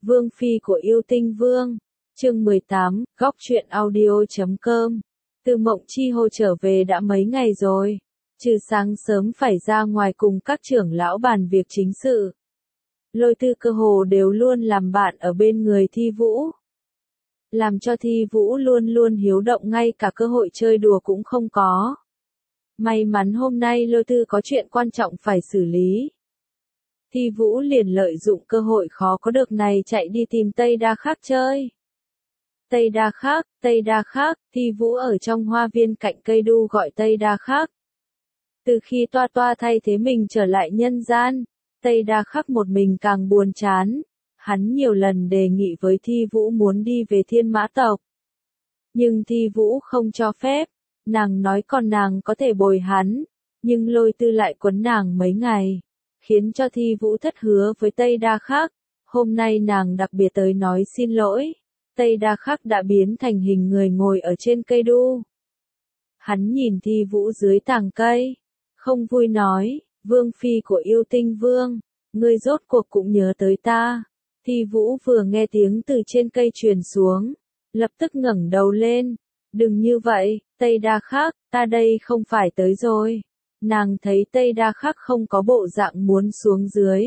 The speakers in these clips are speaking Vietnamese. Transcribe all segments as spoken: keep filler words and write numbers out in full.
Vương phi của yêu tinh vương. Chương mười tám, góc truyện audio chấm com. Từ Mộng Chi Hồ trở về đã mấy ngày rồi, trừ sáng sớm phải ra ngoài cùng các trưởng lão bàn việc chính sự. Lôi Tư cơ hồ đều luôn làm bạn ở bên người Thi Vũ. Làm cho Thi Vũ luôn luôn hiếu động, ngay cả cơ hội chơi đùa cũng không có. May mắn hôm nay Lôi Tư có chuyện quan trọng phải xử lý. Thi Vũ liền lợi dụng cơ hội khó có được này chạy đi tìm Tây Đa Khắc chơi. Tây Đa Khắc, Tây Đa Khắc, Thi Vũ ở trong hoa viên cạnh cây đu gọi Tây Đa Khắc. Từ khi Toa Toa thay thế mình trở lại nhân gian, Tây Đa Khắc một mình càng buồn chán. Hắn nhiều lần đề nghị với Thi Vũ muốn đi về Thiên Mã tộc. Nhưng Thi Vũ không cho phép, nàng nói còn nàng có thể bồi hắn, nhưng Lôi Tư lại quấn nàng mấy ngày, khiến cho Thi Vũ thất hứa với Tây Đa Khắc. Hôm nay nàng đặc biệt tới nói xin lỗi. Tây Đa Khắc đã biến thành hình người ngồi ở trên cây đu. Hắn nhìn Thi Vũ dưới tàng cây, không vui nói, Vương phi của yêu tinh vương, ngươi rốt cuộc cũng nhớ tới ta. Thi Vũ vừa nghe tiếng từ trên cây truyền xuống, lập tức ngẩng đầu lên. Đừng như vậy, Tây Đa Khắc, ta đây không phải tới rồi. Nàng thấy Tây Đa Khắc không có bộ dạng muốn xuống dưới,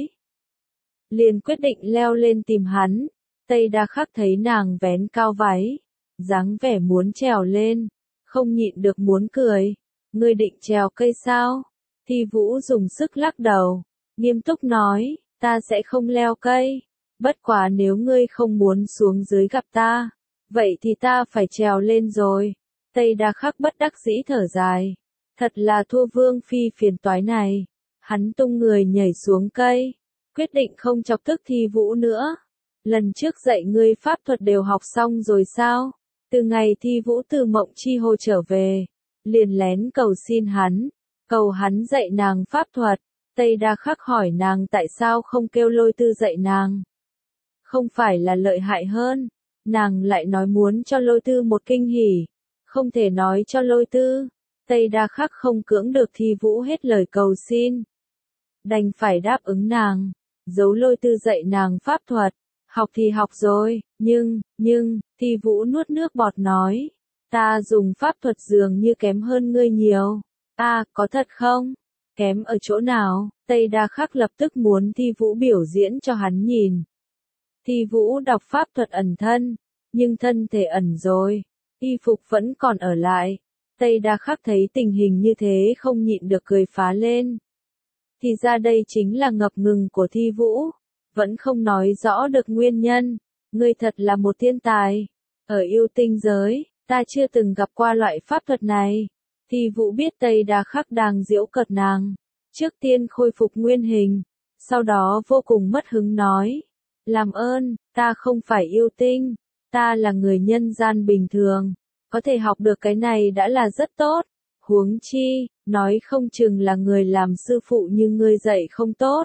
liền quyết định leo lên tìm hắn. Tây Đa Khắc thấy nàng vén cao váy, dáng vẻ muốn trèo lên, không nhịn được muốn cười. Ngươi định trèo cây sao? Thi Vũ dùng sức lắc đầu, nghiêm túc nói, ta sẽ không leo cây. Bất quá nếu ngươi không muốn xuống dưới gặp ta, vậy thì ta phải trèo lên rồi. Tây Đa Khắc bất đắc dĩ thở dài. Thật là thua Vương phi phiền toái này. Hắn tung người nhảy xuống cây, quyết định không chọc tức Thi Vũ nữa. Lần trước dạy ngươi pháp thuật đều học xong rồi sao? Từ ngày Thi Vũ từ Mộng Chi Hồ trở về, liền lén cầu xin hắn, cầu hắn dạy nàng pháp thuật. Tây Đa Khắc hỏi nàng tại sao không kêu Lôi Tư dạy nàng. Không phải là lợi hại hơn, nàng lại nói muốn cho Lôi Tư một kinh hỉ, không thể nói cho Lôi Tư. Tây Đa Khắc không cưỡng được Thi Vũ hết lời cầu xin, đành phải đáp ứng nàng, giấu Lôi Tư dạy nàng pháp thuật. Học thì học rồi, nhưng, nhưng, Thi Vũ nuốt nước bọt nói, ta dùng pháp thuật dường như kém hơn ngươi nhiều. A, à, có thật không? Kém ở chỗ nào? Tây Đa Khắc lập tức muốn Thi Vũ biểu diễn cho hắn nhìn. Thi Vũ đọc pháp thuật ẩn thân, nhưng thân thể ẩn rồi, y phục vẫn còn ở lại. Tây Đa Khắc thấy tình hình như thế không nhịn được cười phá lên. Thì ra đây chính là ngập ngừng của Thi Vũ, vẫn không nói rõ được nguyên nhân. Ngươi thật là một thiên tài. Ở yêu tinh giới, ta chưa từng gặp qua loại pháp thuật này. Thi Vũ biết Tây Đa Khắc đang giễu cợt nàng. Trước tiên khôi phục nguyên hình, sau đó vô cùng mất hứng nói, làm ơn, ta không phải yêu tinh, ta là người nhân gian bình thường, có thể học được cái này đã là rất tốt. Huống chi, nói không chừng là người làm sư phụ như ngươi dạy không tốt.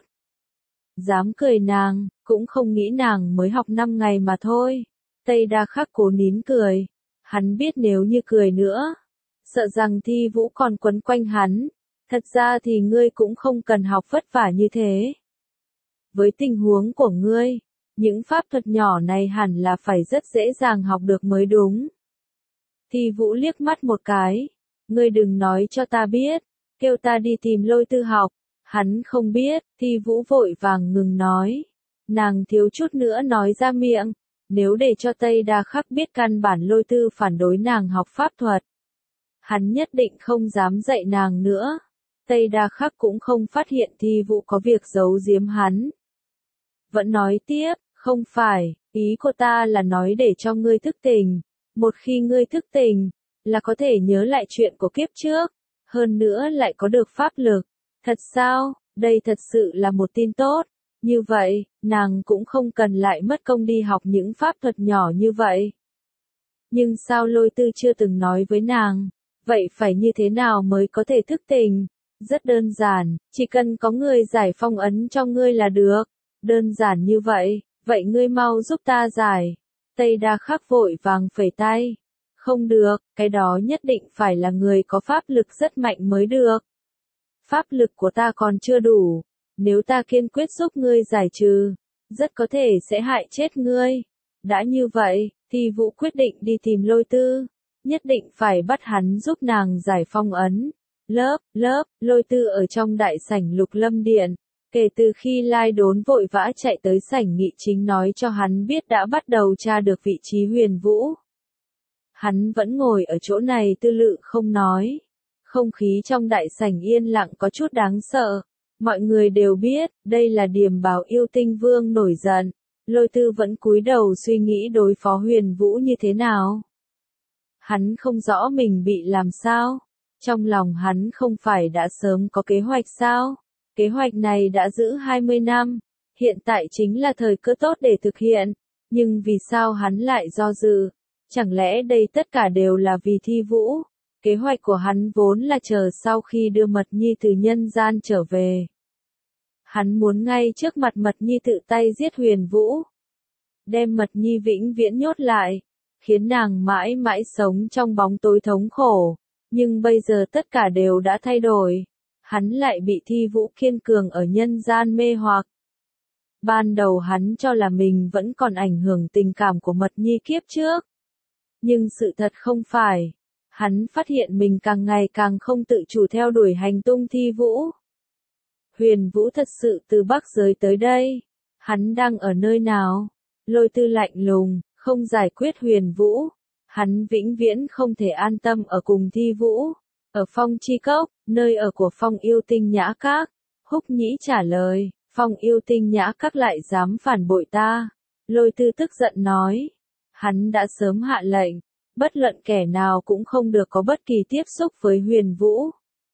Dám cười nàng, cũng không nghĩ nàng mới học năm ngày mà thôi. Tây Đa Khắc cố nín cười. Hắn biết nếu như cười nữa, sợ rằng Thi Vũ còn quấn quanh hắn. Thật ra thì ngươi cũng không cần học vất vả như thế. Với tình huống của ngươi, những pháp thuật nhỏ này hẳn là phải rất dễ dàng học được mới đúng. Thi Vũ liếc mắt một cái. Ngươi đừng nói cho ta biết, kêu ta đi tìm Lôi Tư học. Hắn không biết. Thi Vũ vội vàng ngừng nói. Nàng thiếu chút nữa nói ra miệng, nếu để cho Tây Đa Khắc biết căn bản Lôi Tư phản đối nàng học pháp thuật, hắn nhất định không dám dạy nàng nữa. Tây Đa Khắc cũng không phát hiện Thi Vũ có việc giấu giếm hắn. Vẫn nói tiếp, không phải, ý của ta là nói để cho ngươi thức tỉnh. Một khi ngươi thức tỉnh, là có thể nhớ lại chuyện của kiếp trước, hơn nữa lại có được pháp lực. Thật sao? Đây thật sự là một tin tốt. Như vậy, nàng cũng không cần lại mất công đi học những pháp thuật nhỏ như vậy. Nhưng sao Lôi Tư chưa từng nói với nàng? Vậy phải như thế nào mới có thể thức tỉnh? Rất đơn giản, chỉ cần có người giải phong ấn cho ngươi là được. Đơn giản như vậy, vậy ngươi mau giúp ta giải. Tây Đa Khắc vội vàng phẩy tay. Không được, cái đó nhất định phải là người có pháp lực rất mạnh mới được. Pháp lực của ta còn chưa đủ. Nếu ta kiên quyết giúp ngươi giải trừ, rất có thể sẽ hại chết ngươi. Đã như vậy, Thi Vũ quyết định đi tìm Lôi Tư, nhất định phải bắt hắn giúp nàng giải phong ấn. Lớp, lớp, Lôi Tư ở trong đại sảnh Lục Lâm Điện, kể từ khi Lai Đốn vội vã chạy tới sảnh nghị chính nói cho hắn biết đã bắt đầu tra được vị trí Huyền Vũ. Hắn vẫn ngồi ở chỗ này tư lự không nói. Không khí trong đại sảnh yên lặng có chút đáng sợ. Mọi người đều biết, đây là Điềm Báo Yêu Tinh Vương nổi giận. Lôi Tư vẫn cúi đầu suy nghĩ đối phó Huyền Vũ như thế nào. Hắn không rõ mình bị làm sao. Trong lòng hắn không phải đã sớm có kế hoạch sao? Kế hoạch này đã giữ hai mươi năm. Hiện tại chính là thời cơ tốt để thực hiện. Nhưng vì sao hắn lại do dự? Chẳng lẽ đây tất cả đều là vì Thi Vũ? Kế hoạch của hắn vốn là chờ sau khi đưa Mật Nhi từ nhân gian trở về. Hắn muốn ngay trước mặt Mật Nhi tự tay giết Huyền Vũ. Đem Mật Nhi vĩnh viễn nhốt lại. Khiến nàng mãi mãi sống trong bóng tối thống khổ. Nhưng bây giờ tất cả đều đã thay đổi. Hắn lại bị Thi Vũ kiên cường ở nhân gian mê hoặc. Ban đầu hắn cho là mình vẫn còn ảnh hưởng tình cảm của Mật Nhi kiếp trước. Nhưng sự thật không phải. Hắn phát hiện mình càng ngày càng không tự chủ theo đuổi hành tung Thi Vũ. Huyền Vũ thật sự từ Bắc Giới tới đây. Hắn đang ở nơi nào? Lôi Tư lạnh lùng, không giải quyết Huyền Vũ. Hắn vĩnh viễn không thể an tâm ở cùng Thi Vũ. Ở Phong Chi Cốc, nơi ở của Phong Yêu Tinh Nhã Các. Húc Nhĩ trả lời, Phong Yêu Tinh Nhã Các lại dám phản bội ta. Lôi Tư tức giận nói. Hắn đã sớm hạ lệnh. Bất luận kẻ nào cũng không được có bất kỳ tiếp xúc với Huyền Vũ.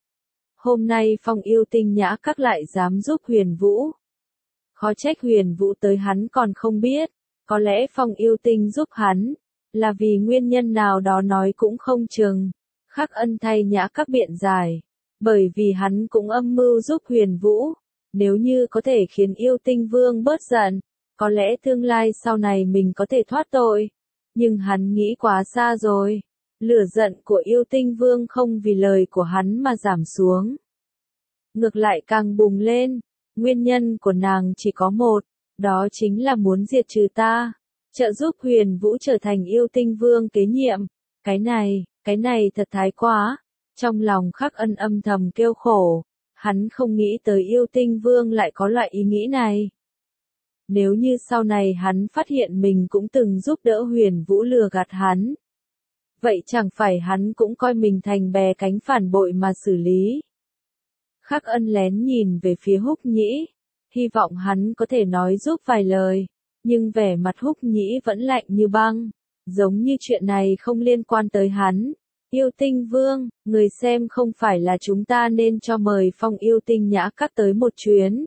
Hôm nay Phong Yêu Tinh Nhã Các lại dám giúp Huyền Vũ. Khó trách Huyền Vũ tới hắn còn không biết. Có lẽ Phong Yêu Tinh giúp hắn. Là vì nguyên nhân nào đó nói cũng không chừng. Khắc Ân thay Nhã Các biện giải. Bởi vì hắn cũng âm mưu giúp Huyền Vũ. Nếu như có thể khiến Yêu Tinh Vương bớt giận. Có lẽ tương lai sau này mình có thể thoát tội. Nhưng hắn nghĩ quá xa rồi. Lửa giận của Yêu Tinh Vương không vì lời của hắn mà giảm xuống. Ngược lại càng bùng lên. Nguyên nhân của nàng chỉ có một. Đó chính là muốn diệt trừ ta. Trợ giúp Huyền Vũ trở thành Yêu Tinh Vương kế nhiệm. Cái này, cái này thật thái quá. Trong lòng Khắc Ân âm thầm kêu khổ. Hắn không nghĩ tới Yêu Tinh Vương lại có loại ý nghĩ này. Nếu như sau này hắn phát hiện mình cũng từng giúp đỡ Huyền Vũ lừa gạt hắn. Vậy chẳng phải hắn cũng coi mình thành bè cánh phản bội mà xử lý. Khắc Ân lén nhìn về phía Húc Nhĩ. Hy vọng hắn có thể nói giúp vài lời. Nhưng vẻ mặt Húc Nhĩ vẫn lạnh như băng. Giống như chuyện này không liên quan tới hắn. Yêu Tinh Vương, người xem không phải là chúng ta nên cho mời Phong Yêu Tinh Nhã Các tới một chuyến.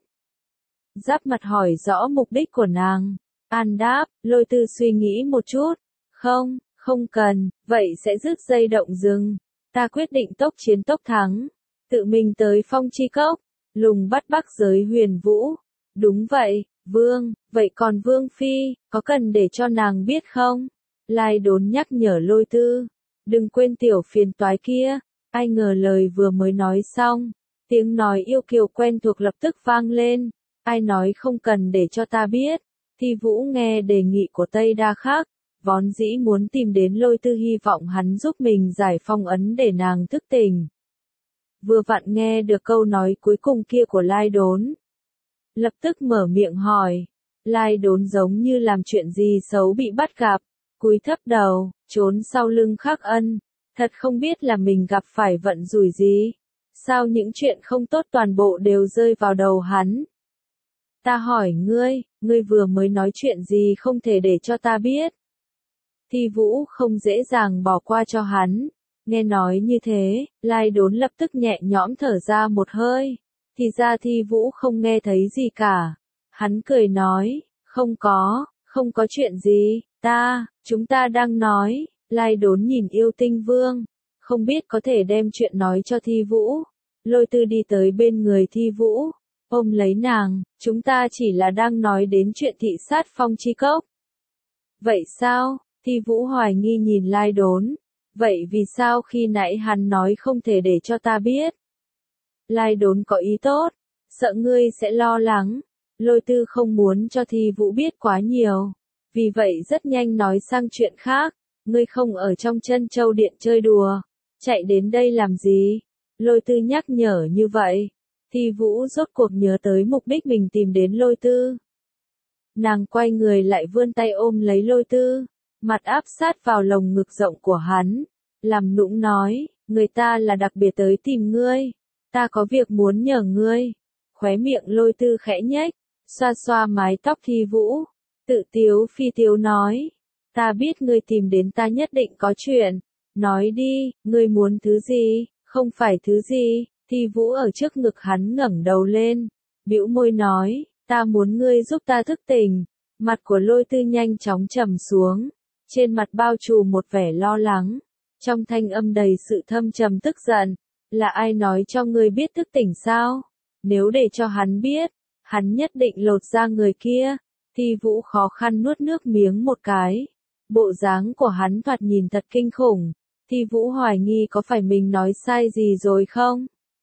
Giáp mặt hỏi rõ mục đích của nàng. An đáp, Lôi Tư suy nghĩ một chút. Không, không cần, vậy sẽ dứt dây động rừng. Ta quyết định tốc chiến tốc thắng. Tự mình tới Phong Chi Cốc. Lùng bắt Bắc Giới Huyền Vũ. Đúng vậy, Vương, vậy còn Vương Phi, có cần để cho nàng biết không? Lai Đốn nhắc nhở Lôi Tư. Đừng quên tiểu phiền toái kia. Ai ngờ lời vừa mới nói xong. Tiếng nói yêu kiều quen thuộc lập tức vang lên. Ai nói không cần để cho ta biết. Thi Vũ nghe đề nghị của Tây Đa Khắc. Vốn dĩ muốn tìm đến Lôi Tư hy vọng hắn giúp mình giải phong ấn để nàng thức tỉnh. Vừa vặn nghe được câu nói cuối cùng kia của Lai Đốn. Lập tức mở miệng hỏi. Lai Đốn giống như làm chuyện gì xấu bị bắt gặp. Cúi thấp đầu, trốn sau lưng Khắc Ân. Thật không biết là mình gặp phải vận rủi gì. Sao những chuyện không tốt toàn bộ đều rơi vào đầu hắn. Ta hỏi ngươi, ngươi vừa mới nói chuyện gì không thể để cho ta biết. Thi Vũ không dễ dàng bỏ qua cho hắn. Nghe nói như thế, Lai Đốn lập tức nhẹ nhõm thở ra một hơi. Thì ra Thi Vũ không nghe thấy gì cả. Hắn cười nói, không có, không có chuyện gì, ta, chúng ta đang nói. Lai Đốn nhìn Yêu Tinh Vương, không biết có thể đem chuyện nói cho Thi Vũ. Lôi Tư đi tới bên người Thi Vũ, ôm lấy nàng, chúng ta chỉ là đang nói đến chuyện thị sát Phong Chi Cốc. Vậy sao? Thi Vũ hoài nghi nhìn Lai Đốn. Vậy vì sao khi nãy hắn nói không thể để cho ta biết? Lai Đốn có ý tốt, sợ ngươi sẽ lo lắng. Lôi Tư không muốn cho Thi Vũ biết quá nhiều, vì vậy rất nhanh nói sang chuyện khác, ngươi không ở trong Trân Châu Điện chơi đùa, chạy đến đây làm gì? Lôi Tư nhắc nhở như vậy, Thi Vũ rốt cuộc nhớ tới mục đích mình tìm đến Lôi Tư. Nàng quay người lại vươn tay ôm lấy Lôi Tư, mặt áp sát vào lồng ngực rộng của hắn, làm nũng nói, người ta là đặc biệt tới tìm ngươi, ta có việc muốn nhờ ngươi. Khóe miệng Lôi Tư khẽ nhếch, xoa xoa mái tóc Thi Vũ, tự tiếu phi tiếu nói, ta biết ngươi tìm đến ta nhất định có chuyện, nói đi, ngươi muốn thứ gì, không phải thứ gì. Thi Vũ ở trước ngực hắn ngẩng đầu lên, bĩu môi nói, ta muốn ngươi giúp ta thức tỉnh. Mặt của Lôi Tư nhanh chóng trầm xuống, trên mặt bao trùm một vẻ lo lắng, trong thanh âm đầy sự thâm trầm tức giận, là ai nói cho ngươi biết thức tỉnh sao? Nếu để cho hắn biết, hắn nhất định lột da người kia. Thi Vũ khó khăn nuốt nước miếng một cái, bộ dáng của hắn thoạt nhìn thật kinh khủng, Thi Vũ hoài nghi có phải mình nói sai gì rồi không?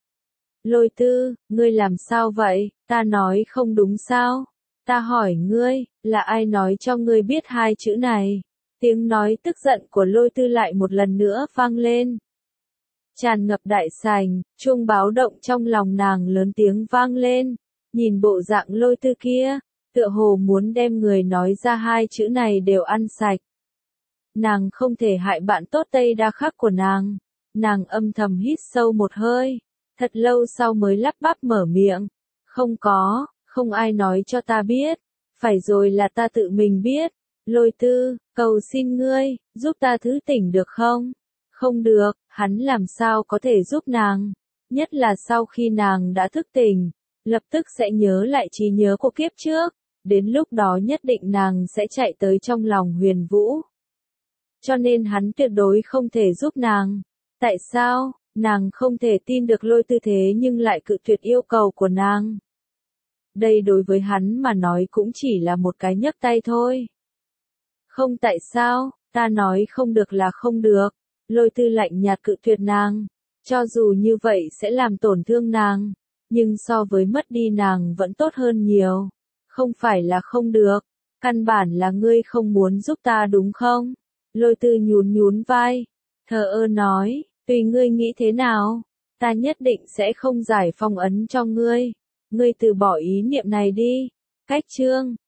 Lôi Tư, ngươi làm sao vậy, ta nói không đúng sao? Ta hỏi ngươi, là ai nói cho ngươi biết hai chữ này? Tiếng nói tức giận của Lôi Tư lại một lần nữa vang lên. Tràn ngập đại sảnh, chuông báo động trong lòng nàng lớn tiếng vang lên, nhìn bộ dạng Lôi Tư kia, tựa hồ muốn đem người nói ra hai chữ này đều ăn sạch. Nàng không thể hại bạn tốt Tây Đa Khắc của nàng. Nàng âm thầm hít sâu một hơi, thật lâu sau mới lắp bắp mở miệng. Không có, không ai nói cho ta biết, phải rồi là ta tự mình biết. Lôi Tư, cầu xin ngươi, giúp ta thứ tỉnh được không? Không được, hắn làm sao có thể giúp nàng, nhất là sau khi nàng đã thức tỉnh, lập tức sẽ nhớ lại trí nhớ của kiếp trước, đến lúc đó nhất định nàng sẽ chạy tới trong lòng Huyền Vũ. Cho nên hắn tuyệt đối không thể giúp nàng. Tại sao, nàng không thể tin được Lôi Tư thế nhưng lại cự tuyệt yêu cầu của nàng? Đây đối với hắn mà nói cũng chỉ là một cái nhấc tay thôi. Không tại sao, ta nói không được là không được. Lôi Tư lạnh nhạt cự tuyệt nàng, cho dù như vậy sẽ làm tổn thương nàng, nhưng so với mất đi nàng vẫn tốt hơn nhiều. Không phải là không được, căn bản là ngươi không muốn giúp ta đúng không? Lôi Tư nhún nhún vai, thờ ơ nói, tùy ngươi nghĩ thế nào, ta nhất định sẽ không giải phong ấn cho ngươi, ngươi từ bỏ ý niệm này đi. Cách chương